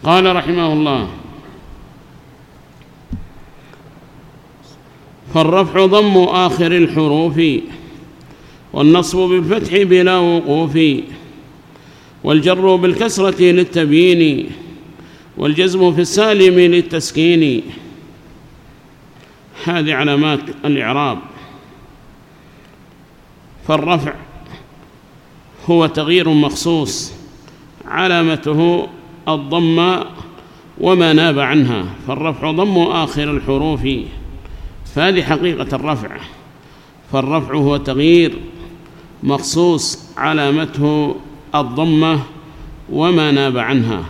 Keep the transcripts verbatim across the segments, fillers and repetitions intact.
قال رحمه الله: فالرفع ضم آخر الحروف، والنصب بالفتح بلا وقوف، والجر بالكسرة للتبيين، والجزم في السالم للتسكين. هذه علامات الإعراب. فالرفع هو تغيير مخصوص علامته الضم وما ناب عنها، فالرفع ضم آخر الحروف، فهذه حقيقة الرفع. فالرفع هو تغيير مخصوص علامته الضمة وما ناب عنها.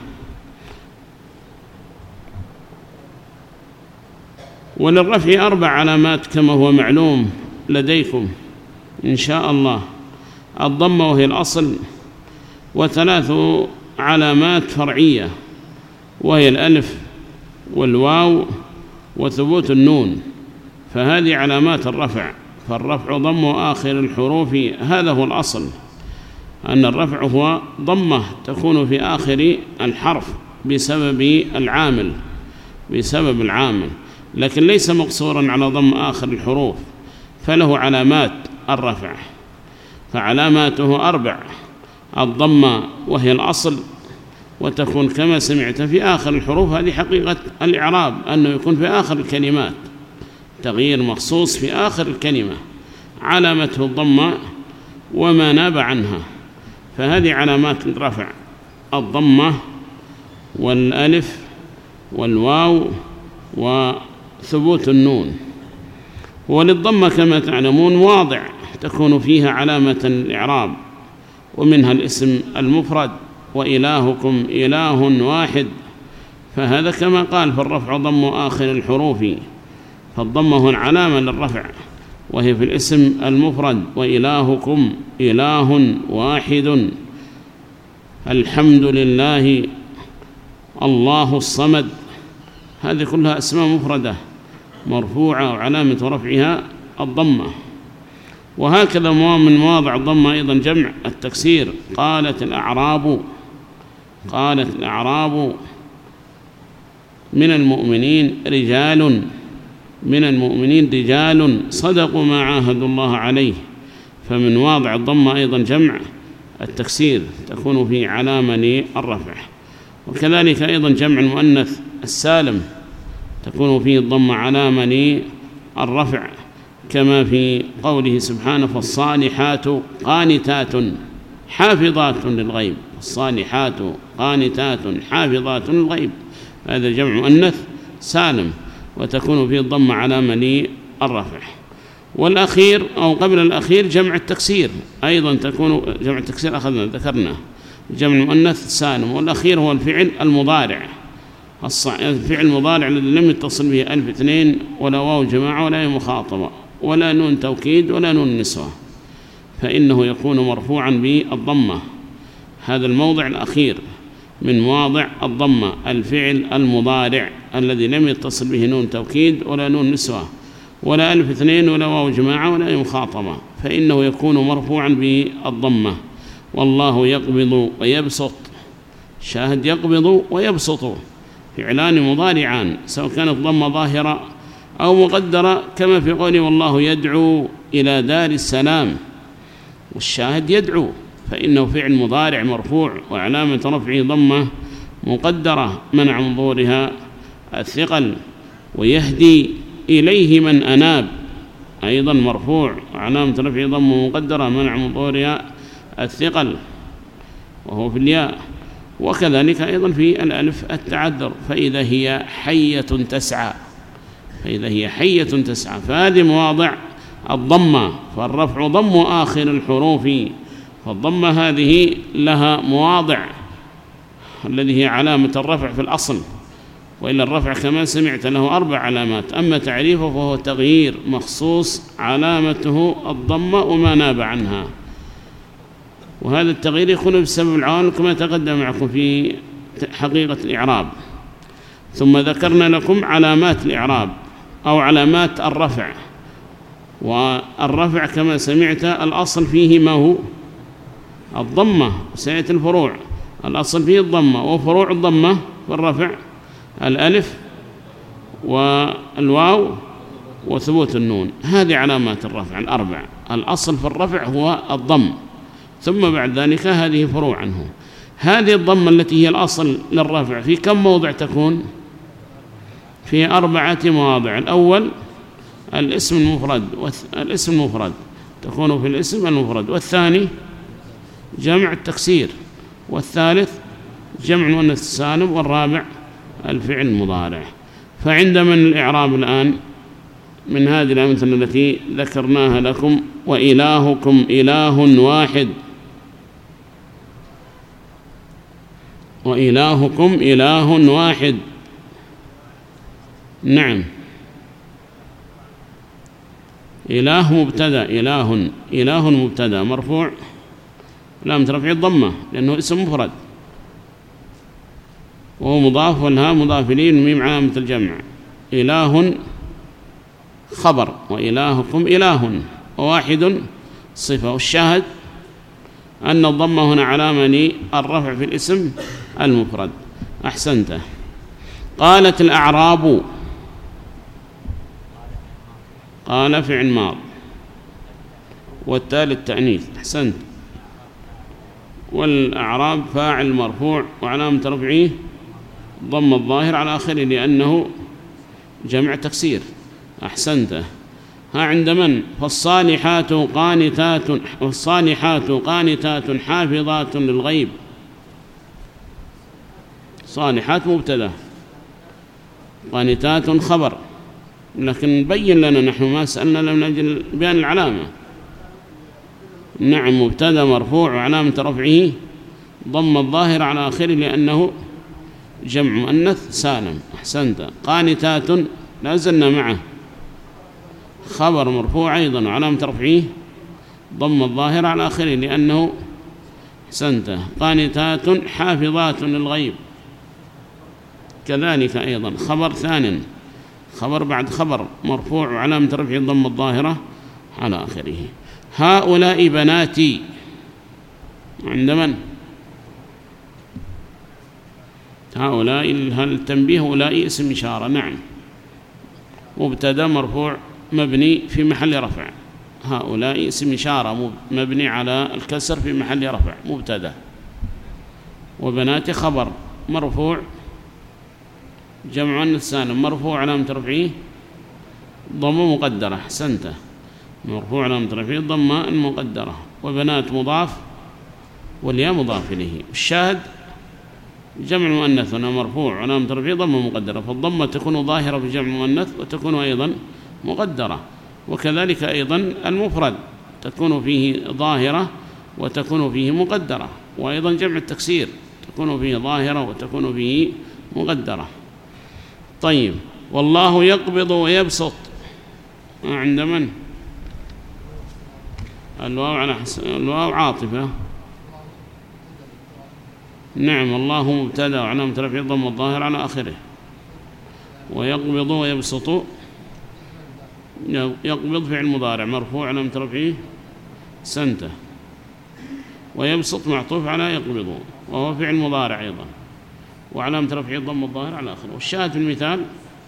وللرفع أربع علامات كما هو معلوم لديكم إن شاء الله: الضمة وهي الأصل، وثلاث علامات فرعية وهي الألف والواو وثبوت النون، فهذه علامات الرفع. فالرفع ضم آخر الحروف، هذا هو الأصل، أن الرفع هو ضمة تكون في آخر الحرف بسبب العامل بسبب العامل لكن ليس مقصورا على ضم آخر الحروف، فله علامات الرفع. فعلاماته أربع: الضمة وهي الأصل، وتكون كما سمعت في آخر الحروف، هذه حقيقة الإعراب، أنه يكون في آخر الكلمات، تغيير مخصوص في آخر الكلمة، علامته الضمة وما ناب عنها، فهذه علامات الرفع: الضمة والألف والواو وثبوت النون. وللضمة كما تعلمون واضع تكون فيها علامة الإعراب، ومنها الاسم المفرد: وإلهكم إله واحد، فهذا كما قال: فالرفع ضم آخر الحروف، فالضمة هو علامة للرفع، وهي في الاسم المفرد: وإلهكم إله واحد، الحمد لله، الله الصمد. هذه كلها أسماء مفردة مرفوعة، وعلامة رفعها الضمة. وهكذا من مواضع الضمة أيضا جمع التكسير: قالت الأعراب قالت الأعراب من المؤمنين رجال من المؤمنين رجال صدقوا ما عاهدوا الله عليه، فمن واضع الضمة أيضا جمع التكسير تكون في علامة للرفع. وكذلك أيضا جمع المؤنث السالم تكون فيه الضمة علامة للرفع، كما في قوله سبحانه: فالصالحات قانتات حافظات للغيب، الصالحات قانتات حافظات للغيب، هذا جمع مؤنث سالم، وتكون فيه الضمة علامة للرفع. والأخير أو قبل الأخير جمع التكسير أيضا تكون جمع التكسير أخذنا ذكرنا جمع المؤنث سالم. والأخير هو الفعل المضارع، الفعل المضارع الذي لم يتصل به ألف اثنين ولا واو جماعة ولا مخاطبة ولا نون توكيد ولا نون نسوة، فإنه يكون مرفوعا بالضمة. هذا الموضع الأخير من مواضع الضمة، الفعل المضارع الذي لم يتصل به نون توكيد ولا نون نسوة ولا ألف اثنين ولا واو جماعة ولا مخاطبة، فإنه يكون مرفوعا بالضمة. والله يقبض ويبسط، شاهد يقبض ويبسط فعلان مضارعان، سواء كانت ضمة ظاهرة أو مقدرة، كما في قوله: والله يدعو إلى دار السلام، والشاهد يدعو، فإنه فعل مضارع مرفوع، وعلامة رفعه ضمة مقدرة منع من ظهورها الثقل. ويهدي إليه من أناب أيضا مرفوع، وعلامة رفعه ضمة مقدرة منع من ظهورها الثقل وهو في الياء. وكذلك أيضا في الألف التعذر: فإذا هي حية تسعى فإذا هي حية تسعى فهذه مواضع الضمة. فالرفع ضم آخر الحروف، فالضمة هذه لها مواضع الذي هي علامة الرفع في الأصل، وإلا الرفع كما سمعت له أربع علامات، أما تعريفه فهو تغيير مخصوص علامته الضمة وما ناب عنها، وهذا التغيير يكون بسبب العوامل كما تقدم معكم في حقيقة الإعراب. ثم ذكرنا لكم علامات الإعراب أو علامات الرفع. والرفع كما سمعت الأصل فيه ما هو الضمة، سيأتي الفروع. الأصل فيه الضمة، وفروع الضمة في الرفع الألف والواو وثبوت النون. هذه علامات الرفع الأربع. الأصل في الرفع هو الضم، ثم بعد ذلك هذه فروع عنه. هذه الضمة التي هي الأصل للرفع في كم موضع تكون؟ في أربعة مواضع. الأول الاسم المفرد، الاسم المفرد تكون في الاسم المفرد، والثاني جمع التكسير، والثالث جمع المؤنث السالم، والرابع الفعل المضارع. فعند من الإعراب الآن من هذه الأمثلة التي ذكرناها لكم؟ وإلهكم إله واحد، وإلهكم إله واحد. نعم، إله مبتدأ، إله إله مبتدأ مرفوع لام ترفع الضمة لأنه اسم مفرد، وهو مضاف، والها مضاف إليه، الميم علامة الجمع. إله خبر، وإلهكم إله، وواحد صفة. والشاهد أن الضمة هنا علامة للرفع في الاسم المفرد. أحسنت. قالت الأعراب، قال فعل ماض والتالي التأنيث. أحسنت. والأعراب فاعل مرفوع وعلامة رفعه ضم الظاهر على آخره لأنه جمع تكسير. أحسنت. ها عند من؟ فالصالحات قانتات، والصالحات قانتات حافظات للغيب. صالحات مبتدأ، قانتات خبر، لكن بين لنا، نحن ما سألنا لم نجل بيان العلامة. نعم، مبتدأ مرفوع وعلامة رفعه ضم الظاهر على آخره لأنه جمع مؤنث سالم. أحسنت. قانتات لا زلنا معه، خبر مرفوع أيضا وعلامة رفعه ضم الظاهر على آخره لأنه أحسنت. قانتات حافظات للغيب كذلك أيضا خبر ثانٍ، خبر بعد خبر مرفوع وعلامة رفعه ضم الظاهرة على آخره. هؤلاء بناتي عند من؟ هؤلاء التنبيه، هؤلاء اسم إشارة. نعم، مبتدأ مرفوع مبني في محل رفع. هؤلاء اسم إشارة مبني على الكسر في محل رفع مبتدأ. وبنات خبر مرفوع جمع مؤنث سالم مرفوع علامة رفعه ضم مقدرة. أحسنت. مرفوع علامة رفعه ضم المقدرة. وبنات مضاف والياء مضاف إليه. الشاهد جمع المؤنث هنا مرفوع علامة رفعه ضم مقدرة، فالضمة تكون ظاهرة في جمع المؤنث وتكون أيضا مقدرة. وكذلك أيضا المفرد تكون فيه ظاهرة وتكون فيه مقدرة، وأيضا جمع التكسير تكون فيه ظاهرة وتكون فيه مقدرة. طيب. والله يقبض ويبسط عند من؟ الواو على حسن الواو عاطفة. نعم، الله مبتدأ وعلامة رفعه ضم الظاهر على آخره. ويقبض ويبسط، يقبض فعل مضارع مرفوع علامة رفعه سنته، ويبسط معطوف على يقبض وهو فعل مضارع أيضا وعلامة رفعه ضم الظاهر على آخره. والشاهد في المثال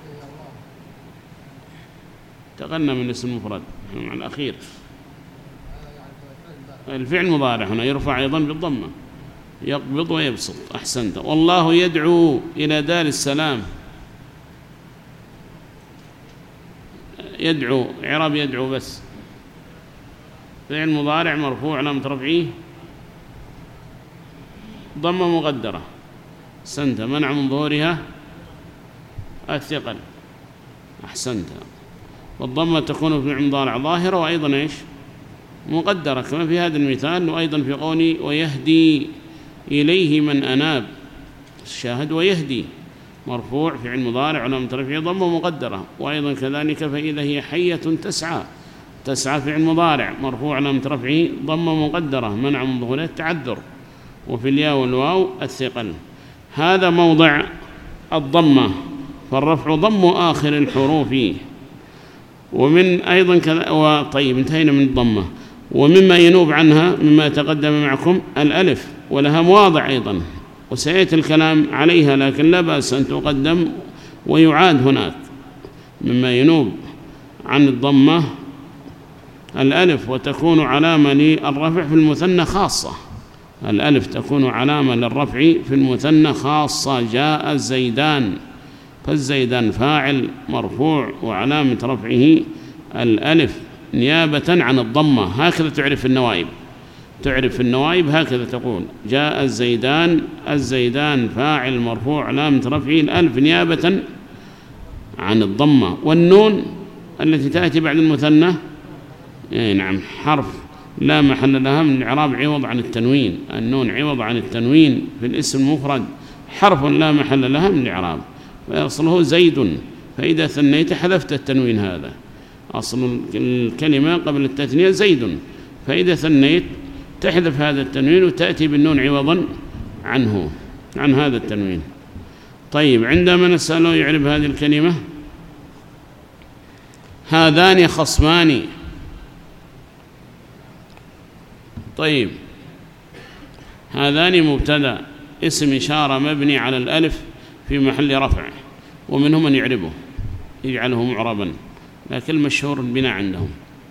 تغنى من اسم المفرد مع الأخير، الفعل مضارع هنا يرفع أيضا بالضمة، يقبض ويبسط. أحسنت. والله يدعو إلى دار السلام. يدعو إعراب يدعو بس فعل مضارع مرفوع علامة رفعه ضمة مقدرة. أحسنت. منع من ظهورها الثقل. أحسنت. والضمة تكون في فعل مضارع ظاهرة وأيضا إيش مقدرة كما في هذا المثال، وأيضا في قولي ويهدي إليه من أناب. الشاهد ويهدي مرفوع فعل مضارع علامة رفعه ضمة مقدرة، وأيضا كذلك فإذا هي حية تسعى. تسعى فعل مضارع مرفوع علامة رفعه ضمة مقدرة منع من ظهورها التعذر، وفي الياء والواو الثقل. هذا موضع الضمة، فالرفع ضم آخر الحروف. ومن أيضا كذا. وطيب انتهينا من الضمة. ومما ينوب عنها مما تقدم معكم الألف، ولها مواضع أيضا وسيأتي الكلام عليها، لكن لا بأس أن تقدم ويعاد هناك. مما ينوب عن الضمة الألف، وتكون علامة للرفع في المثنى خاصة. الألف تكون علامة للرفع في المثنى خاصة. جاء الزيدان، فالزيدان فاعل مرفوع وعلامة رفعه الألف نيابة عن الضمة. هكذا تعرف النوائب، تعرف النوائب هكذا تقول: جاء الزيدان، الزيدان فاعل مرفوع علامة رفعه الألف نيابة عن الضمة. والنون التي تأتي بعد المثنى إيه نعم حرف لا محل لها من الإعراب، عوض عن التنوين. النون عوض عن التنوين في الاسم المفرد، حرف لا محل لها من الإعراب، فأصله زيد، فإذا ثنيت حذفت التنوين. هذا أصل الكلمة قبل التثنية زيد، فإذا ثنيت تحذف هذا التنوين وتأتي بالنون عوضا عنه، عن هذا التنوين. طيب، عندما نسأله يعرف هذه الكلمة: هذان خصمان. طيب، هذان مبتدأ اسم إشارة مبني على الألف في محل رفع، ومنهم من يعربه يجعله معربا، لكن المشهور البناء عندهم.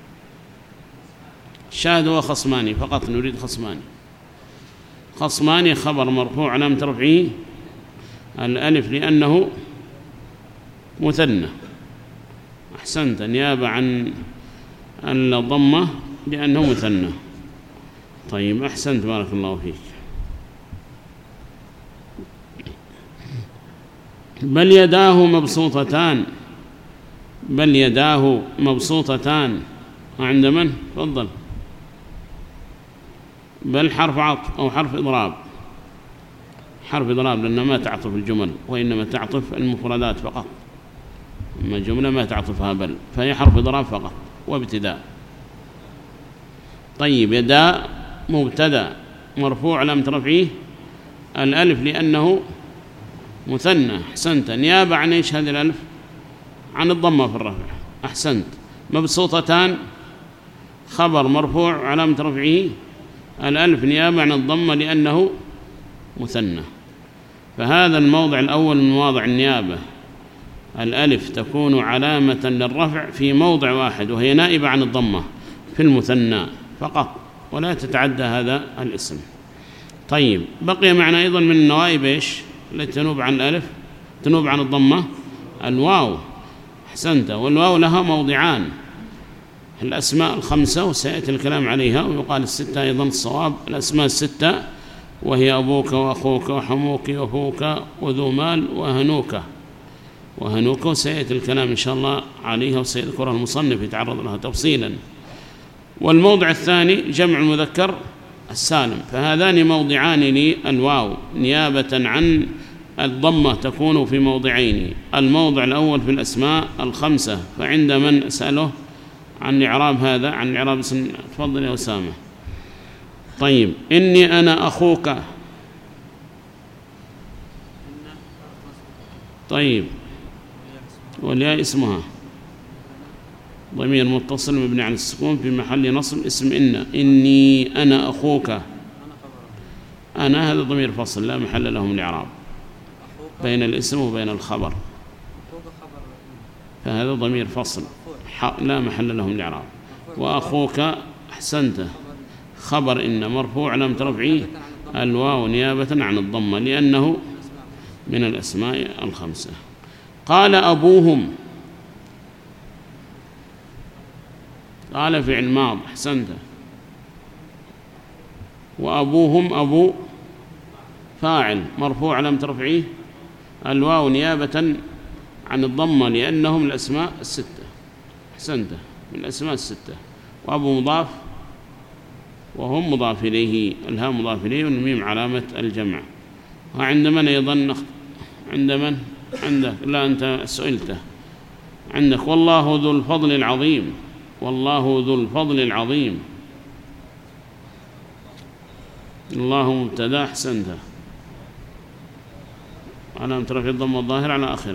الشاهد هو خصمان فقط، نريد خصمان. خصمان خبر مرفوع علامة رفعه الألف لأنه مثنى. أحسنت، نيابة عن الضمة لأنه مثنى. طيب، أحسنت، بارك الله فيك. بل يداه مبسوطتان، بل يداه مبسوطتان. عند من؟ تفضل. بل حرف عطف أو حرف إضراب؟ حرف إضراب، لأنها ما تعطف الجمل، وإنما تعطف المفردات فقط. أما جملة ما تعطفها بل، فهي حرف إضراب فقط وابتداء. طيب، يدا مبتدأ مرفوع علامة رفعه الألف لأنه مثنى. أحسنت، نيابة عن إيش هذه الألف؟ عن الضمة في الرفع. أحسنت. مبسوطتان خبر مرفوع علامة رفعه الألف نيابة عن الضمة لأنه مثنى. فهذا الموضع الأول من مواضع النيابة، الألف تكون علامة للرفع في موضع واحد، وهي نائبة عن الضمة في المثنى فقط، ولا تتعدى هذا الاسم. طيب، بقي معنا أيضا من النوائب إيش التي تنوب عن الألف تنوب عن الضمة؟ الواو. أحسنت، والواو لها موضعان، الأسماء الخمسة وسيأتي الكلام عليها، ويقال الستة أيضا الصواب. الأسماء الستة وهي أبوك وأخوك وحموك وفوك وذو مال وهنوك وهنوك، وسيأتي الكلام إن شاء الله عليها وسيذكرها المصنف يتعرض لها تفصيلا. والموضع الثاني جمع المذكر السالم، فهذان موضعان للواو نيابة عن الضمة تكون في موضعين. الموضع الأول في الأسماء الخمسة، فعند من أسأله عن إعراب هذا، عن إعراب اسم، تفضل يا أسامة. طيب، إني أنا أخوك. طيب، والياء اسمها ضمير متصل مبني على السكون في محل نصب اسم إن. إني أنا أخوك، أنا هذا ضمير فصل لا محل له من الإعراب بين الاسم وبين الخبر، فهذا ضمير فصل لا محل له من الإعراب. وأخوك أحسنت خبر إن مرفوع علامة رفعه الواو نيابة عن الضمة لأنه من الأسماء الخمسة. قال أبوهم، قال فعل ماض. أحسنت. وأبوهم أبو فاعل مرفوع علامة رفعه الواو نيابة عن الضمة لأنهم الأسماء الستة. أحسنت، من الأسماء الستة. وأبو مضاف وهم مضاف إليه، الهاء مضاف إليه والميم علامة الجمع. وعند من أيضا؟ عند من؟ عندك؟ لا، أنت سئلته. عندك والله ذو الفضل العظيم، والله ذو الفضل العظيم. الله مبتدأ. أحسنت، علامة رفع الضمة الظاهر على آخره.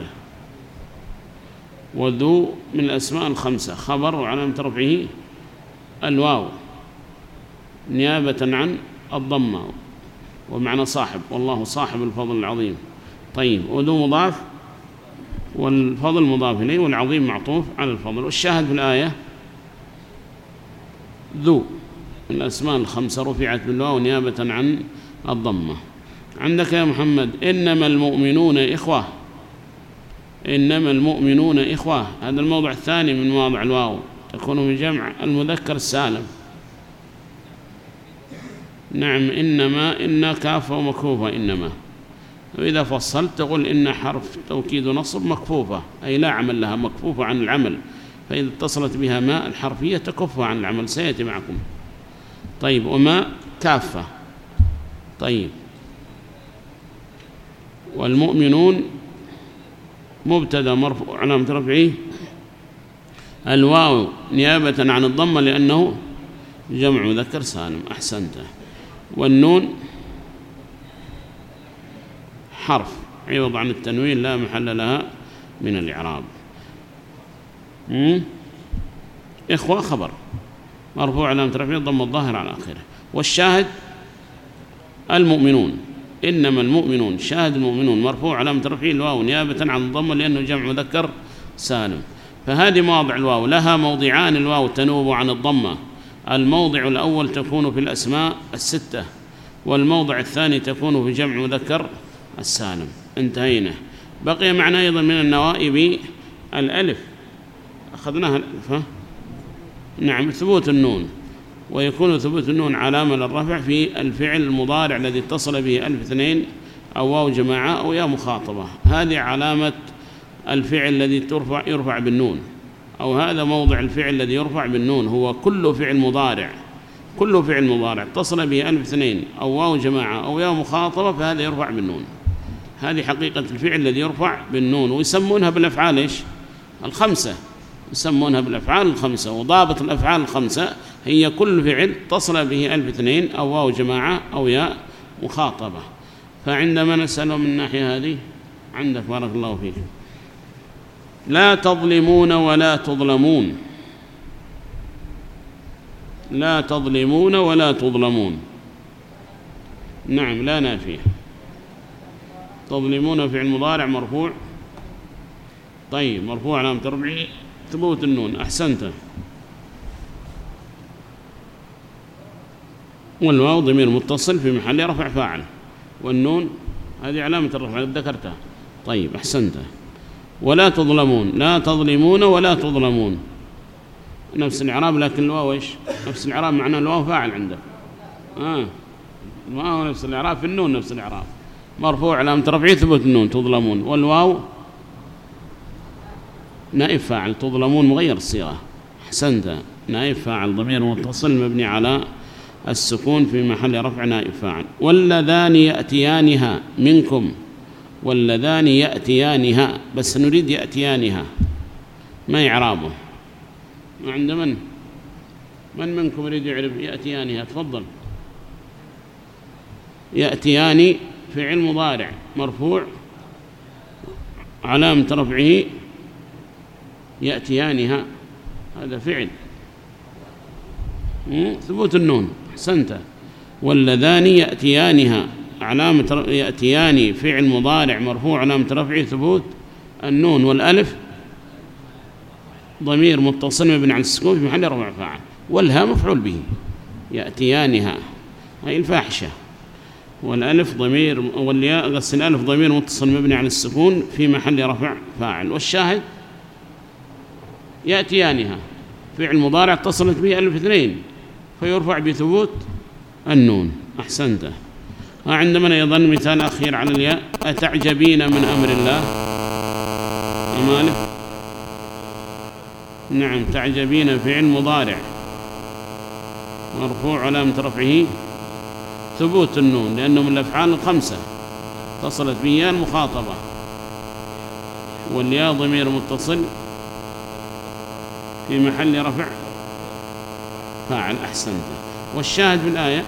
وذو من الأسماء الخمسة خبر وعلامة رفعه الواو نيابة عن الضمة. ومعنى صاحب، والله صاحب الفضل العظيم. طيب، وذو مضاف والفضل مضاف إليه والعظيم معطوف على الفضل. والشاهد في الآية ذو الأسماء الخمسة رفعت بالواو نيابة عن الضمة. عندك يا محمد إنما المؤمنون إخوة، إنما المؤمنون إخوة، هذا الموضع الثاني من مواضع الواو، تكون من جمع المذكر السالم. نعم، إنما إن كافة ومكفوفة إنما، وإذا فصلت تقول إن حرف توكيد نصب مكفوفة، أي لا عمل لها، مكفوفة عن العمل، فإذا اتصلت بها ما الحرفية تكفها عن العمل، سيأتي معكم. طيب، وما كافة. طيب، والمؤمنون مبتدأ مرفوع علامة رفعه الواو نيابة عن الضمة لأنه جمع مذكر سالم. أحسنت. والنون حرف عوض عن التنوين لا محل لها من الإعراب. إخوة خبر مرفوع علامة رفعه الضمة الظاهر على آخره. والشاهد المؤمنون، إنما المؤمنون، شاهد المؤمنون مرفوع علامة رفعه الواو نيابة عن الضمة لأنه جمع مذكر سالم. فهذه مواضع الواو، لها موضعان الواو تنوب عن الضمة، الموضع الأول تكون في الأسماء الستة، والموضع الثاني تكون في جمع مذكر السالم. انتهينا. بقي معنا أيضا من النوائب الألف، أخذناها الألف ها؟ نعم، ثبوت النون، ويكون ثبوت النون علامة للرفع في الفعل المضارع الذي اتصل به ألف اثنين أو واو جماعة أو يا مخاطبة، هذه علامة الفعل الذي ترفع يرفع بالنون، أو هذا موضع الفعل الذي يرفع بالنون، هو كل فعل مضارع، كل فعل مضارع اتصل به ألف اثنين أو واو جماعة أو يا مخاطبة فهذا يرفع بالنون. هذه حقيقة الفعل الذي يرفع بالنون، ويسمونها بالأفعال إيش؟ الخمسة، يسمونها بالأفعال الخمسة. وضابط الأفعال الخمسة هي كل فعل اتصل به ألف اثنين أو واو جماعة أو يا مخاطبة. فعندما نسأل من ناحية هذه عندك بارك الله فيك، لا تظلمون ولا تظلمون، لا تظلمون ولا تظلمون. نعم، لا نافية. تظلمون فعل مضارع مرفوع، طيب مرفوع علامة رفعه ثبوت النون. أحسنت. والواو ضمير متصل في محل رفع فاعل، والنون هذه علامة الرفع ذكرتها. طيب أحسنت. ولا تظلمون، لا تظلمون ولا تظلمون، نفس الإعراب، لكن الواو إيش؟ نفس الإعراب، معناه الواو فاعل عندك. آه الواو نفس الإعراب، في النون نفس الإعراب، مرفوع علامة رفعه ثبوت النون تظلمون، والواو نائب فاعل، تظلمون مغير الصيغة. أحسنت. نائب فاعل ضمير متصل مبني على السكون في محل رفع نائب فاعل. واللذان يأتيانها منكم، واللذان يأتيانها، بس نريد يأتيانها ما إعرابه؟ عند من؟ من منكم يريد يعرف يأتيانها؟ تفضل. يأتيان فعل مضارع مرفوع علامة رفعه يأتيانها، هذا فعل ثبوت النون. أحسنت. واللذان يأتيانها علامة يأتيان فعل مضارع مرفوع علامة رفعه ثبوت النون، والألف ضمير متصل مبني على السكون في محل رفع فاعل، والها مفعول به، يأتيانها هي الفاحشة، والألف ضمير والياء قص الألف ضمير متصل مبني على السكون في محل رفع فاعل. والشاهد يأتيانها فعل مضارع اتصلت به ألف اثنين فيرفع بثبوت النون. أحسنت. عندما أيضا مثال أخير على الياء، أتعجبين من أمر الله أمالك. نعم، تعجبين فعل مضارع مرفوع علامة رفعه ثبوت النون لأنه من الأفعال الخمسة اتصلت به المخاطبة، والياء ضمير متصل في محل رفع فاعل. أحسنت. والشاهد في الآية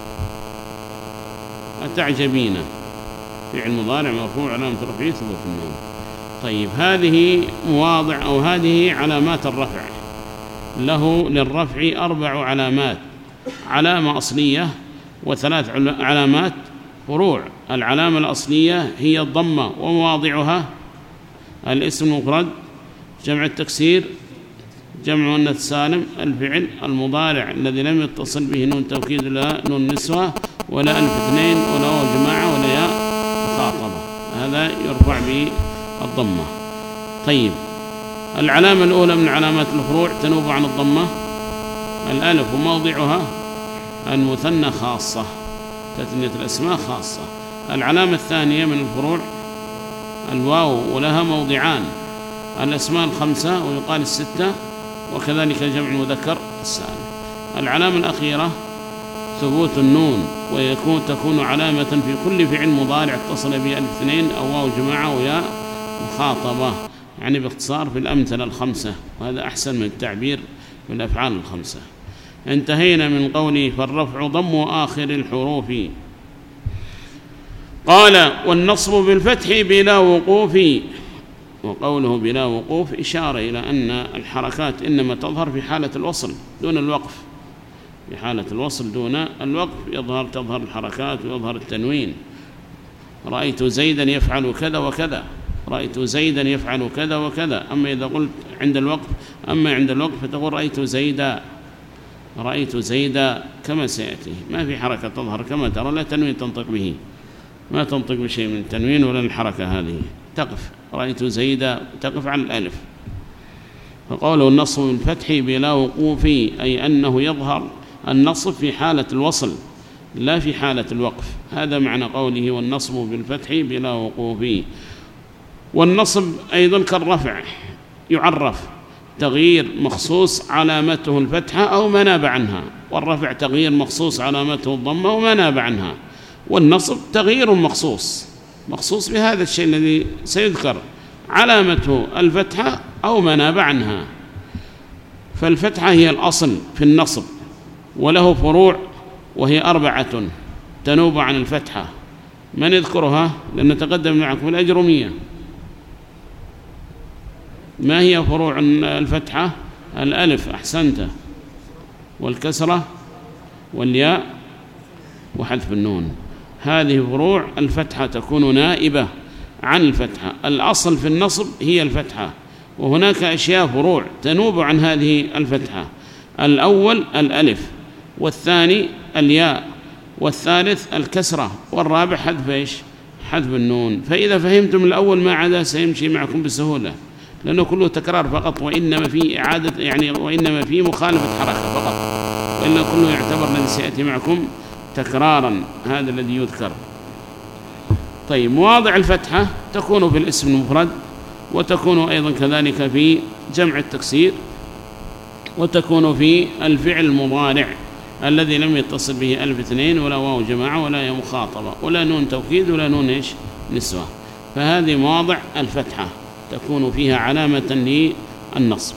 أتعجبين فعل مضارع مرفوع علامة رفعه ثبوت النون. طيب، هذه مواضع أو هذه علامات الرفع، له للرفع أربع علامات، علامة أصلية وثلاث علامات فروع العلامة الأصلية هي الضمة، ومواضعها الاسم المفرد، جمع التكسير، جمع مؤنث سالم، الفعل المضارع الذي لم يتصل به نون توكيد لا نون نسوة ولا ألف اثنين ولا واو جماعة ولا ياء مخاطبة، هذا يرفع بالضمة. طيب، العلامة الأولى من علامات الفروع تنوب عن الضمة الألف، وموضعها المثنى خاصة، تثنية الأسماء خاصة. العلامة الثانية من الفروع الواو، ولها موضعان، الأسماء الخمسة ويقال الستة، وكذلك جمع المذكر السالم. العلامة الأخيرة ثبوت النون، ويكون تكون علامة في كل فعل مضارع اتصل به ألف اثنين أو واو جماعة وياء مخاطبة، يعني باختصار في الأمثلة الخمسة، وهذا أحسن من التعبير في الأفعال الخمسة. انتهينا من قوله فالرفع ضم آخر الحروف. قال والنصب بالفتح بلا وقوف، وقوله بلا وقوف إشارة إلى أن الحركات إنما تظهر في حالة الوصل دون الوقف، في حالة الوصل دون الوقف يظهر تظهر الحركات ويظهر التنوين. رأيت زيدا يفعل كذا وكذا، رأيت زيدا يفعل كذا وكذا. أما إذا قلت عند الوقف أما عند الوقف فتقول رأيت زيدا، رأيت زيدا كما سيأتي، ما في حركة تظهر كما ترى، لا تنوين تنطق به، ما تنطق بشيء من التنوين ولا الحركة هذه، تقف رأيت زيدا تقف على الألف. فقوله النصب بالفتح بلا وقوف، أي أنه يظهر النصب في حالة الوصل لا في حالة الوقف، هذا معنى قوله والنصب بالفتح بلا وقوف. والنصب أيضا كالرفع يعرف تغيير مخصوص علامته الفتحة أو ما ناب عنها، والرفع تغيير مخصوص علامته الضمة وما ناب عنها، والنصب تغيير مخصوص مخصوص بهذا الشيء الذي سيذكر علامته الفتحة أو ما ناب عنها. فالفتحة هي الأصل في النصب، وله فروع وهي أربعة تنوب عن الفتحة. من يذكرها؟ لأن تقدم معكم الأجرمية. ما هي فروع الفتحة؟ الألف، أحسنت، والكسرة والياء وحذف النون، هذه فروع الفتحة تكون نائبة عن الفتحة. الأصل في النصب هي الفتحة، وهناك أشياء فروع تنوب عن هذه الفتحة. الأول الألف، والثاني الياء، والثالث الكسرة، والرابع حذف إيش؟ حذف النون. فإذا فهمتم الأول ما عدا سيمشي معكم بسهولة، لأنه كله تكرار فقط، وإنما في إعادة يعني وإنما في مخالفة حركة فقط، وإلا كله يعتبر الذي سيأتي معكم تكرارا، هذا الذي يذكر. طيب، مواضع الفتحة تكون في الاسم المفرد، وتكون أيضا كذلك في جمع التكسير، وتكون في الفعل المضارع الذي لم يتصل به ألف اثنين ولا واو جماعة ولا يا مخاطبة ولا نون توكيد ولا نون إيش نسوة. فهذه مواضع الفتحة تكون فيها علامة للنصب.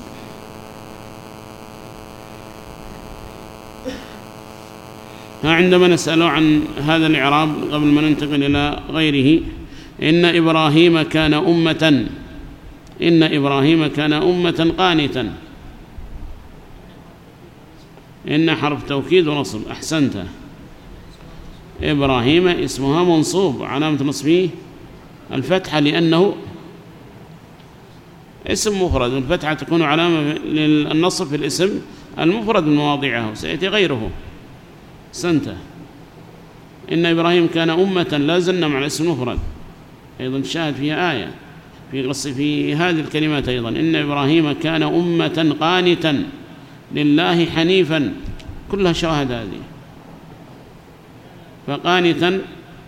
عندما نسأله عن هذا الإعراب قبل ما ننتقل إلى غيره، إن إبراهيم كان أمة، إن إبراهيم كان أمة قانتا، إن حرف توكيد ونصب، أحسنت. إبراهيم اسمها منصوب، علامة نصبه الفتحة لأنه اسم مفرد، والفتحة تكون علامة للنصب في الاسم المفرد من مواضعه، وسيأتي غيره. أحسنت. إن إبراهيم كان أمة، لا زلنا مع الاسم المفرد، أيضا شاهد فيها آية في قصة في هذه الكلمات أيضا، إن إبراهيم كان أمة قانتا لله حنيفا، كلها شواهد هذه. فقانتا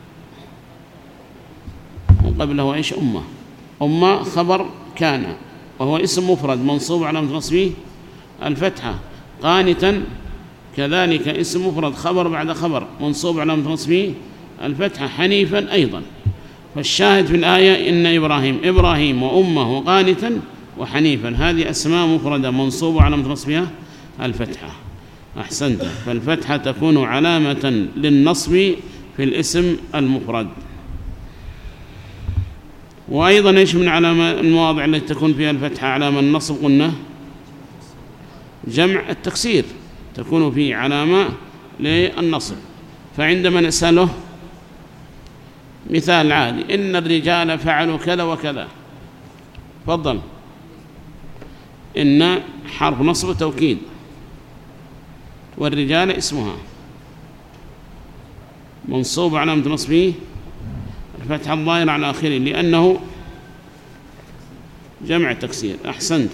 وقبله إيش؟ أمة، أمة خبر كان، وهو اسم مفرد منصوب على نصبه الفتحة. قانتا كذلك اسم مفرد خبر بعد خبر منصوب على نصبه الفتحة. حنيفا أيضا. فالشاهد في الآية إن إبراهيم إبراهيم وأمه قانتا وحنيفا، هذه أسماء مفردة منصوب على نصبها الفتحة. أحسنت. فالفتحة تكون علامة للنصب في الاسم المفرد. وأيضا إيش من علامة المواضع التي تكون فيها الفتحة علامة النصب؟ قلنا جمع التكسير تكون فيه علامة للنصب. فعندما نسأله مثال عادي، إن الرجال فعلوا كذا وكذا. تفضل. إن حرف نصب وتوكيد، والرجال اسمها منصوب علامة نصبه الفتحة الظاهرة على آخره لأنه جمع تكسير. أحسنت.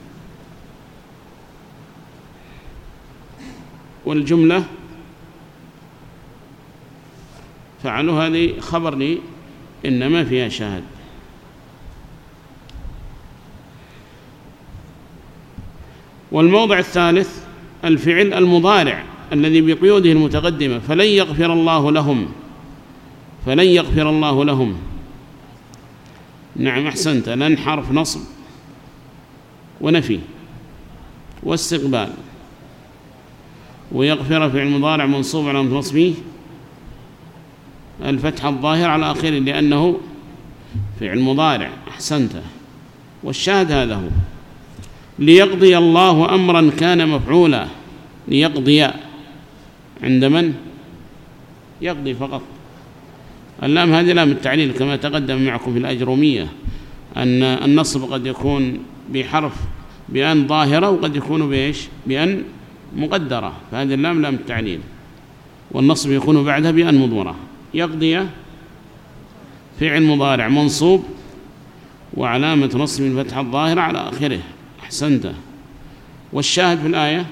والجملة فعلوا هذه خبر لي إنما فيها شاهد. والموضع الثالث الفعل المضارع الذي بقيوده المتقدمة، فلن يغفر الله لهم، فلن يغفر الله لهم. نعم أحسنت. لن حرف نصب ونفي واستقبال، ويغفر فعل مضارع منصوب على نصبه الفتحة الظاهرة على آخره لأنه فعل مضارع. أحسنت. والشاهد هذا هو ليقضي الله أمرا كان مفعولا. ليقضي عند من؟ يقضي فقط. اللام هذه لام التعليل كما تقدم معكم في الأجرومية أن النصب قد يكون بحرف بأن ظاهرة وقد يكون بإيش؟ بأن مقدرة، فهذه اللام لام التعليل، والنصب يكون بعدها بأن مضمرة. يقضي فعل مضارع منصوب وعلامة نصب الفتحة الظاهرة على آخره. أحسنت. والشاهد في الآية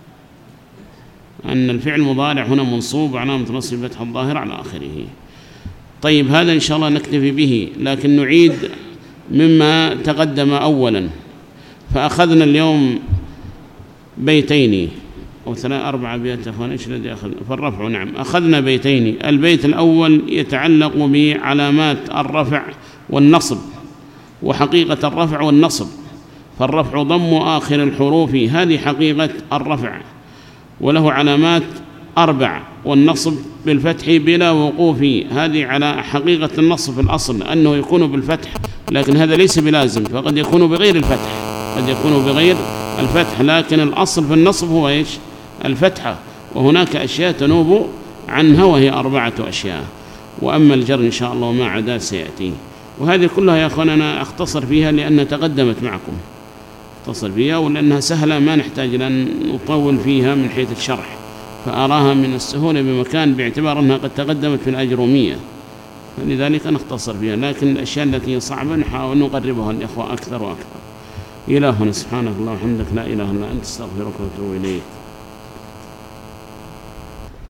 أن الفعل المضارع هنا منصوب وعلامة نصب الفتحة الظاهرة على آخره. طيب هذا إن شاء الله نكتفي به، لكن نعيد مما تقدم أولا. فأخذنا اليوم بيتين أو ثلاثة أربعة بيت أخوان إيش الذي أخذ فالرفع. نعم أخذنا بيتين. البيت الأول يتعلق بعلامات الرفع والنصب وحقيقة الرفع والنصب. فالرفع ضم آخر الحروف، هذه حقيقة الرفع، وله علامات أربع، والنصب بالفتح بلا وقوف، هذه على حقيقة النصب في الأصل أنه يكون بالفتح، لكن هذا ليس بلازم، فقد يكون بغير الفتح، قد يكون بغير الفتح، لكن الأصل في النصب هو إيش؟ الفتحة. وهناك أشياء تنوب عنها وهي أربعة أشياء. وأما الجر إن شاء الله وما عدا سيأتي. وهذه كلها يا أخوان أنا أختصر فيها لأنها تقدمت معكم، اختصر فيها ولأنها سهلة ما نحتاج أن نطول فيها من حيث الشرح، فأراها من السهولة بمكان باعتبار أنها قد تقدمت في الأجرومية، فلذلك نختصر فيها. لكن الأشياء التي صعبة نحاول نقربها الإخوة أكثر وأكثر. إلهنا سبحانك اللهم وبحمدك لا إله إلا أنت استغفرك وأتوب إليك.